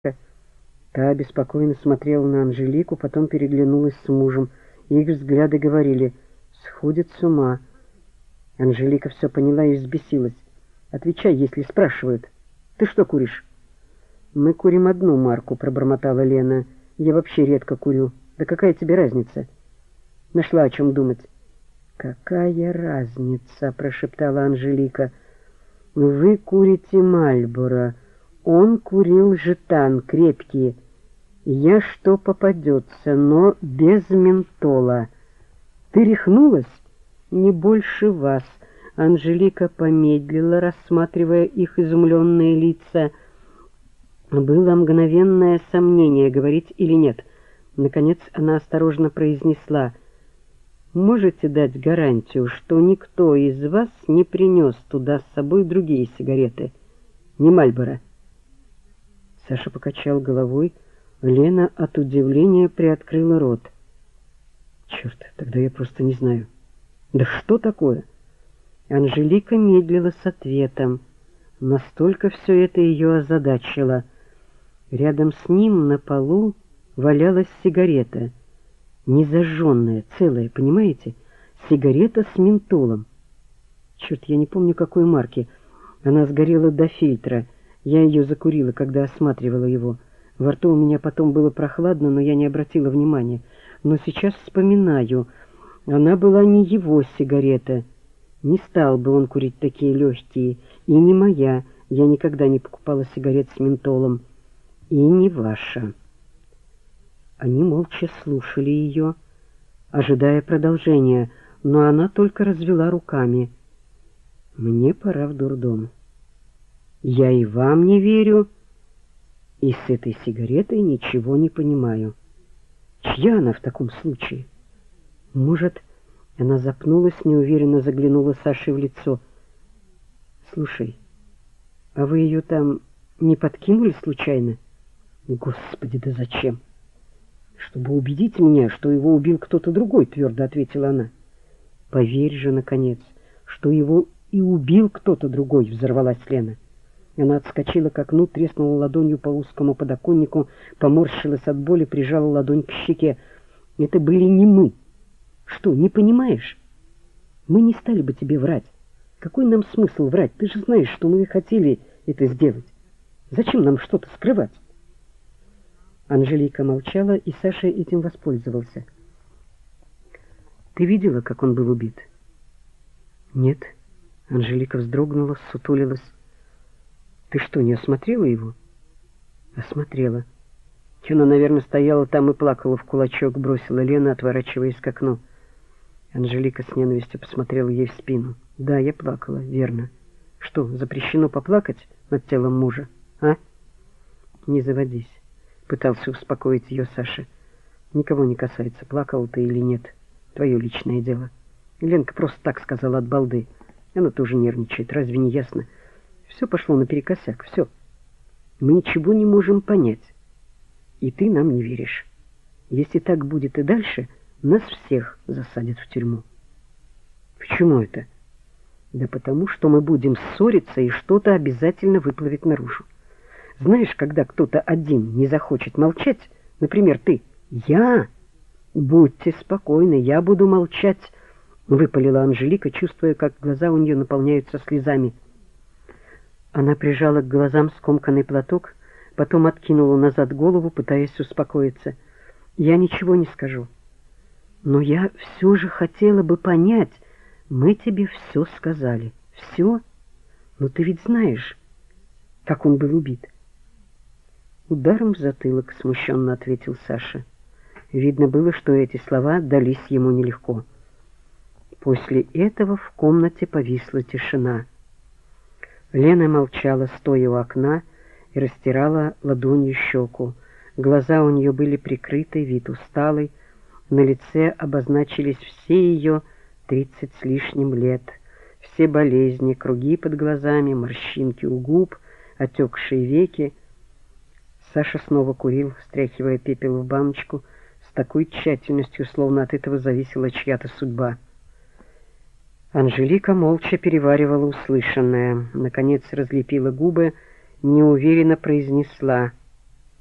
Та беспокойно смотрела на Анжелику, потом переглянулась с мужем. Их взгляды говорили: «Сходит с ума». Анжелика все поняла и взбесилась. «Отвечай, если спрашивают. Ты что куришь?» «Мы курим одну марку», — пробормотала Лена. «Я вообще редко курю. Да какая тебе разница?» Нашла о чем думать. «Какая разница?» — прошептала Анжелика. «Вы курите Мальборо. Он курил жетан, крепкие. Я что попадется, но без ментола. Ты рехнулась? Не больше вас». Анжелика помедлила, рассматривая их изумленные лица. Было мгновенное сомнение, говорить или нет. Наконец она осторожно произнесла: «Можете дать гарантию, что никто из вас не принес туда с собой другие сигареты? Не Мальборо?» Саша покачал головой. Лена от удивления приоткрыла рот. «Черт, тогда я просто не знаю». «Да что такое?» Анжелика медлила с ответом. Настолько все это ее озадачило. Рядом с ним на полу валялась сигарета. Незажженная, целая, понимаете? Сигарета с ментолом. Черт, я не помню, какой марки. Она сгорела до фильтра. Я ее закурила, когда осматривала его. Во рту у меня потом было прохладно, но я не обратила внимания. Но сейчас вспоминаю. Она была не его сигарета. Не стал бы он курить такие легкие. И не моя. Я никогда не покупала сигарет с ментолом. И не ваша. Они молча слушали ее, ожидая продолжения, но она только развела руками. «Мне пора в дурдом. Я и вам не верю, и с этой сигаретой ничего не понимаю. Чья она в таком случае? Может...» Она запнулась, неуверенно заглянула Саше в лицо. «Слушай, а вы ее там не подкинули случайно?» «Господи, да зачем?» «Чтобы убедить меня, что его убил кто-то другой», — твердо ответила она. «Поверь же, наконец, что его и убил кто-то другой», — взорвалась Лена. Она отскочила к окну, треснула ладонью по узкому подоконнику, поморщилась от боли, прижала ладонь к щеке. «Это были не мы. Что, не понимаешь? Мы не стали бы тебе врать. Какой нам смысл врать? Ты же знаешь, что мы хотели это сделать. Зачем нам что-то скрывать?» Анжелика молчала, и Саша этим воспользовался. «Ты видела, как он был убит?» «Нет». Анжелика вздрогнула, ссутулилась. «Ты что, не осмотрела его?» «Осмотрела». Она, наверное, стояла там и плакала в кулачок, бросила Лена, отворачиваясь к окну. Анжелика с ненавистью посмотрела ей в спину. «Да, я плакала, верно. Что, запрещено поплакать над телом мужа, а?» «Не заводись», — пытался успокоить ее Саша. «Никого не касается, плакал ты или нет. Твое личное дело». Ленка просто так сказала от балды. Она тоже нервничает, разве не ясно? Все пошло наперекосяк, все. Мы ничего не можем понять. И ты нам не веришь. Если так будет и дальше, нас всех засадят в тюрьму». «Почему это?» «Да потому что мы будем ссориться, и что-то обязательно выплывет наружу. Знаешь, когда кто-то один не захочет молчать, например, ты, я, будьте спокойны, я буду молчать», — выпалила Анжелика, чувствуя, как глаза у нее наполняются слезами. Она прижала к глазам скомканный платок, потом откинула назад голову, пытаясь успокоиться. «Я ничего не скажу. Но я все же хотела бы понять. Мы тебе все сказали. Все? Но ты ведь знаешь, как он был убит». «Ударом в затылок», — смущенно ответил Саша. Видно было, что эти слова дались ему нелегко. После этого в комнате повисла тишина. Лена молчала, стоя у окна, и растирала ладонью щеку. Глаза у нее были прикрыты, вид усталый. На лице обозначились все ее 30 с лишним лет. Все болезни, круги под глазами, морщинки у губ, отекшие веки. Саша снова курил, стряхивая пепел в баночку, с такой тщательностью, словно от этого зависела чья-то судьба. Анжелика молча переваривала услышанное. Наконец разлепила губы, неуверенно произнесла: